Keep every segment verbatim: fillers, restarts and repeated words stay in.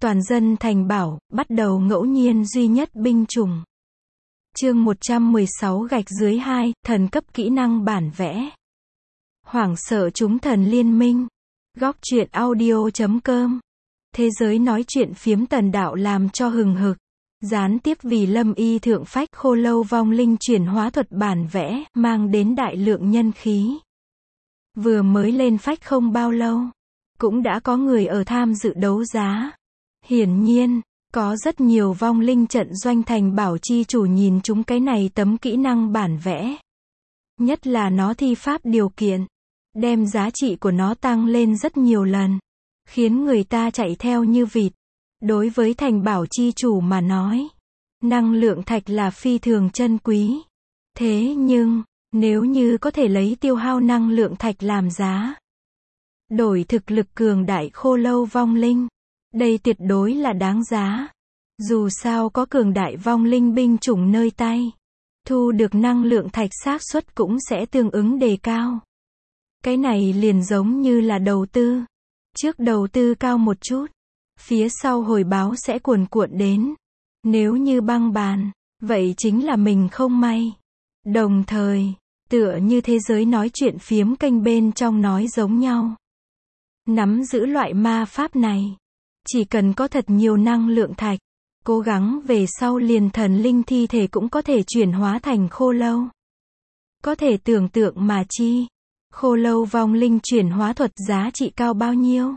Toàn dân thành bảo, bắt đầu ngẫu nhiên duy nhất binh chủng. Chương một trăm mười sáu gạch dưới hai, thần cấp kỹ năng bản vẽ. Hoảng sợ chúng thần liên minh. Góc truyện audio chấm com. Thế giới nói chuyện phiếm tần đạo làm cho hừng hực. Gián tiếp vì Lâm Y thượng phách khô lâu vong linh chuyển hóa thuật bản vẽ, mang đến đại lượng nhân khí. Vừa mới lên phách không bao lâu, cũng đã có người ở tham dự đấu giá. Hiển nhiên, có rất nhiều vong linh trận doanh thành bảo chi chủ nhìn chúng cái này tấm kỹ năng bản vẽ. Nhất là nó thi pháp điều kiện, đem giá trị của nó tăng lên rất nhiều lần, khiến người ta chạy theo như vịt. Đối với thành bảo chi chủ mà nói, năng lượng thạch là phi thường chân quý. Thế nhưng, nếu như có thể lấy tiêu hao năng lượng thạch làm giá, đổi thực lực cường đại khô lâu vong linh, đây tuyệt đối là đáng giá. Dù sao có cường đại vong linh binh chủng nơi tay, thu được năng lượng thạch xác suất cũng sẽ tương ứng đề cao. Cái này liền giống như là đầu tư. Trước đầu tư cao một chút, phía sau hồi báo sẽ cuồn cuộn đến. Nếu như băng bàn, vậy chính là mình không may. Đồng thời, tựa như thế giới nói chuyện phiếm kênh bên trong nói giống nhau. Nắm giữ loại ma pháp này, chỉ cần có thật nhiều năng lượng thạch, cố gắng về sau liền thần linh thi thể cũng có thể chuyển hóa thành khô lâu. Có thể tưởng tượng mà chi, khô lâu vong linh chuyển hóa thuật giá trị cao bao nhiêu.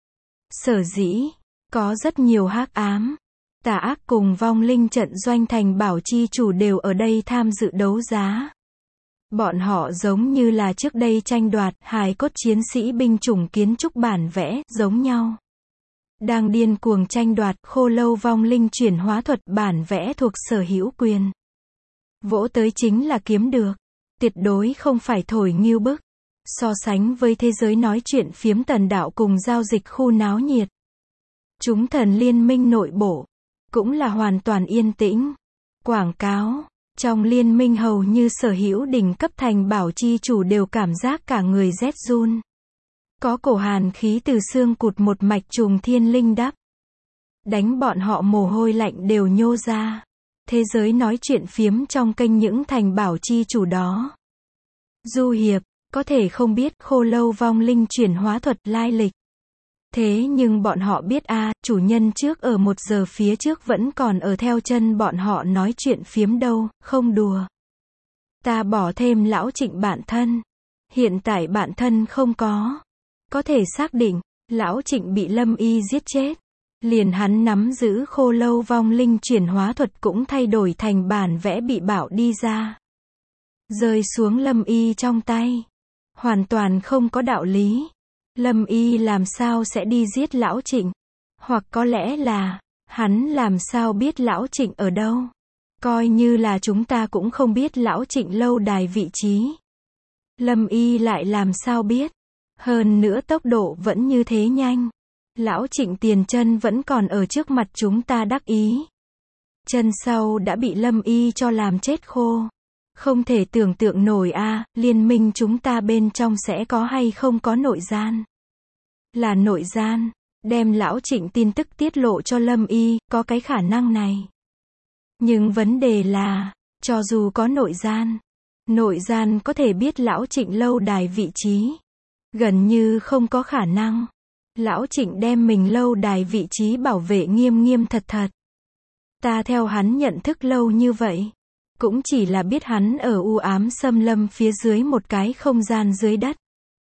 Sở dĩ, có rất nhiều hắc ám, tà ác cùng vong linh trận doanh thành bảo chi chủ đều ở đây tham dự đấu giá. Bọn họ giống như là trước đây tranh đoạt hài cốt chiến sĩ binh chủng kiến trúc bản vẽ giống nhau. Đang điên cuồng tranh đoạt khô lâu vong linh chuyển hóa thuật bản vẽ thuộc sở hữu quyền. Vỗ tới chính là kiếm được. Tuyệt đối không phải thổi nghiêu bức. So sánh với thế giới nói chuyện phiếm tần đạo cùng giao dịch khu náo nhiệt, chúng thần liên minh nội bộ cũng là hoàn toàn yên tĩnh. Quảng cáo trong liên minh hầu như sở hữu đỉnh cấp thành bảo chi chủ đều cảm giác cả người rét run. Có cổ hàn khí từ xương cụt một mạch trùng thiên linh đắp. Đánh bọn họ mồ hôi lạnh đều nhô ra. Thế giới nói chuyện phiếm trong kênh những thành bảo chi chủ đó. Du hiệp, có thể không biết khô lâu vong linh chuyển hóa thuật lai lịch. Thế nhưng bọn họ biết a, à, chủ nhân trước ở một giờ phía trước vẫn còn ở theo chân bọn họ nói chuyện phiếm đâu, không đùa. Ta bỏ thêm lão Trịnh bạn thân. Hiện tại bạn thân không có. Có thể xác định, lão Trịnh bị Lâm Y giết chết. Liền hắn nắm giữ khô lâu vong linh chuyển hóa thuật cũng thay đổi thành bản vẽ bị bảo đi ra. Rơi xuống Lâm Y trong tay. Hoàn toàn không có đạo lý. Lâm Y làm sao sẽ đi giết lão Trịnh? Hoặc có lẽ là, hắn làm sao biết lão Trịnh ở đâu? Coi như là chúng ta cũng không biết lão Trịnh lâu đài vị trí. Lâm Y lại làm sao biết? Hơn nữa tốc độ vẫn như thế nhanh. Lão Trịnh tiền chân vẫn còn ở trước mặt chúng ta đắc ý. Chân sau đã bị Lâm Y cho làm chết khô. Không thể tưởng tượng nổi a, à, liên minh chúng ta bên trong sẽ có hay không có nội gian. Là nội gian, đem lão Trịnh tin tức tiết lộ cho Lâm Y, có cái khả năng này. Nhưng vấn đề là, cho dù có nội gian, nội gian có thể biết lão Trịnh lâu đài vị trí. Gần như không có khả năng. Lão Trịnh đem mình lâu đài vị trí bảo vệ nghiêm nghiêm thật thật. Ta theo hắn nhận thức lâu như vậy, cũng chỉ là biết hắn ở u ám xâm lâm phía dưới một cái không gian dưới đất.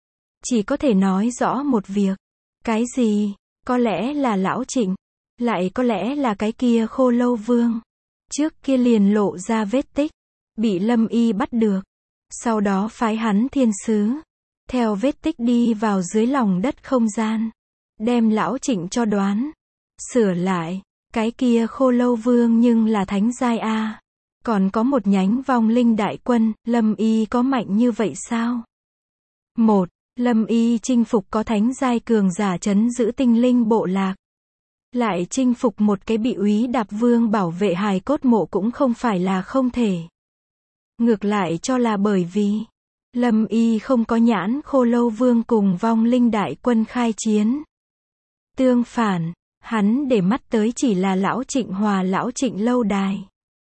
Chỉ có thể nói rõ một việc. Cái gì? Có lẽ là lão Trịnh, lại có lẽ là cái kia khô lâu vương. Trước kia liền lộ ra vết tích, bị Lâm Y bắt được. Sau đó phái hắn thiên sứ, theo vết tích đi vào dưới lòng đất không gian. Đem lão Trịnh cho đoán. Sửa lại, cái kia khô lâu vương nhưng là thánh giai a. Còn có một nhánh vong linh đại quân, Lâm Y có mạnh như vậy sao? Một, Lâm Y chinh phục có thánh giai cường giả trấn giữ tinh linh bộ lạc. Lại chinh phục một cái bị úy đạp vương bảo vệ hài cốt mộ cũng không phải là không thể. Ngược lại cho là bởi vì Lâm Y không có nhãn khô lâu vương cùng vong linh đại quân khai chiến. Tương phản, Hắn để mắt tới chỉ là lão Trịnh Hòa lão Trịnh lâu đài.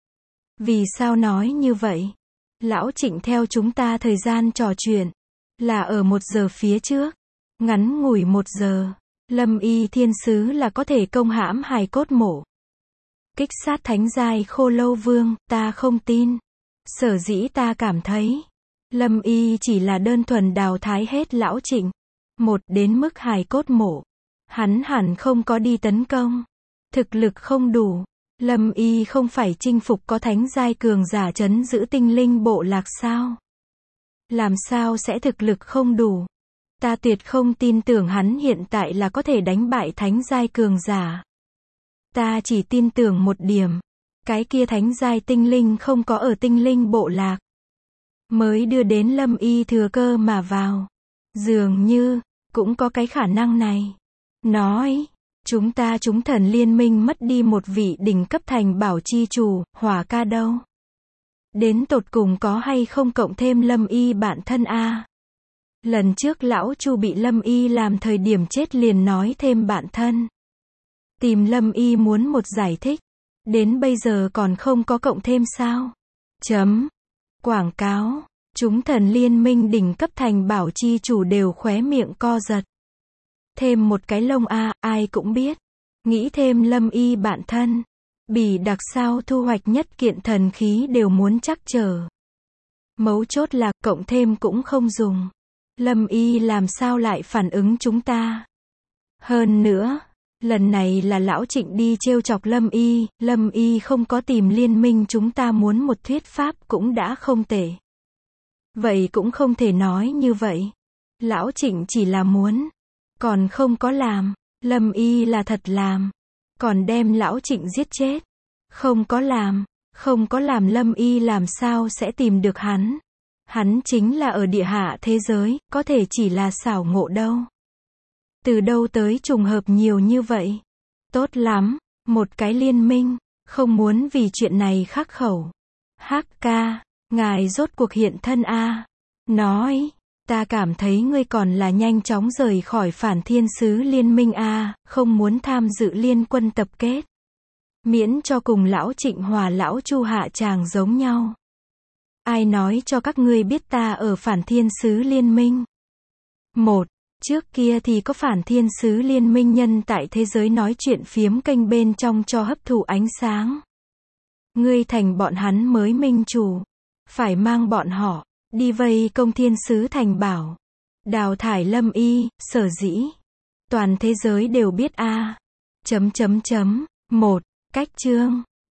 Vì sao nói như vậy? Lão Trịnh theo chúng ta thời gian trò chuyện là ở một giờ phía trước. Ngắn ngủi một giờ, Lâm Y Thiên Sứ là có thể công hãm hài cốt mộ. Kích sát thánh giai Khô Lâu Vương, ta không tin. Sở dĩ ta cảm thấy, Lâm Y chỉ là đơn thuần đào thái hết lão Trịnh. Một đến mức hài cốt mộ. Hắn hẳn không có đi tấn công. Thực lực không đủ. Lâm Y không phải chinh phục có thánh giai cường giả trấn giữ tinh linh bộ lạc sao? Làm sao sẽ thực lực không đủ? Ta tuyệt không tin tưởng hắn hiện tại là có thể đánh bại thánh giai cường giả. Ta chỉ tin tưởng một điểm. Cái kia thánh giai tinh linh không có ở tinh linh bộ lạc. Mới đưa đến Lâm Y thừa cơ mà vào. Dường như, cũng có cái khả năng này. Nói, chúng ta chúng thần liên minh mất đi một vị đỉnh cấp thành bảo chi chủ, Hỏa ca đâu? Đến tột cùng có hay không cộng thêm Lâm Y bạn thân a? Lần trước lão Chu bị Lâm Y làm thời điểm chết liền nói thêm bạn thân. Tìm Lâm Y muốn một giải thích. Đến bây giờ còn không có cộng thêm sao? Chấm. Quảng cáo. Chúng thần liên minh đỉnh cấp thành bảo chi chủ đều khóe miệng co giật. Thêm một cái lông a, ai cũng biết. Nghĩ thêm Lâm Y bạn thân. Bỉ đặc sao thu hoạch nhất kiện thần khí đều muốn chắc trở. Mấu chốt là cộng thêm cũng không dùng. Lâm Y làm sao lại phản ứng chúng ta? Hơn nữa, lần này là lão Trịnh đi trêu chọc Lâm Y, Lâm Y không có tìm liên minh chúng ta muốn một thuyết pháp cũng đã không tệ. Vậy cũng không thể nói như vậy. Lão Trịnh chỉ là muốn, còn không có làm. Lâm Y là thật làm, còn đem lão Trịnh giết chết. Không có làm, không có làm Lâm Y làm sao sẽ tìm được hắn. Hắn chính là ở địa hạ thế giới, có thể chỉ là xảo ngộ đâu. Từ đâu tới trùng hợp nhiều như vậy? Tốt lắm, một cái liên minh, không muốn vì chuyện này khắc khẩu. Hắc ca, ngài rốt cuộc hiện thân a. Nói, ta cảm thấy ngươi còn là nhanh chóng rời khỏi Phản Thiên Sứ liên minh a, không muốn tham dự liên quân tập kết. Miễn cho cùng lão Trịnh Hòa lão Chu hạ tràng giống nhau. Ai nói cho các ngươi biết ta ở Phản Thiên Sứ liên minh? Một, trước kia thì có Phản Thiên Sứ liên minh nhân tại thế giới nói chuyện phiếm kênh bên trong cho hấp thụ ánh sáng. Ngươi thành bọn hắn mới minh chủ. Phải mang bọn họ đi vây công Thiên Sứ thành bảo. Đào thải Lâm Y, sở dĩ. Toàn thế giới đều biết a. Chấm chấm chấm. Một, cách chương.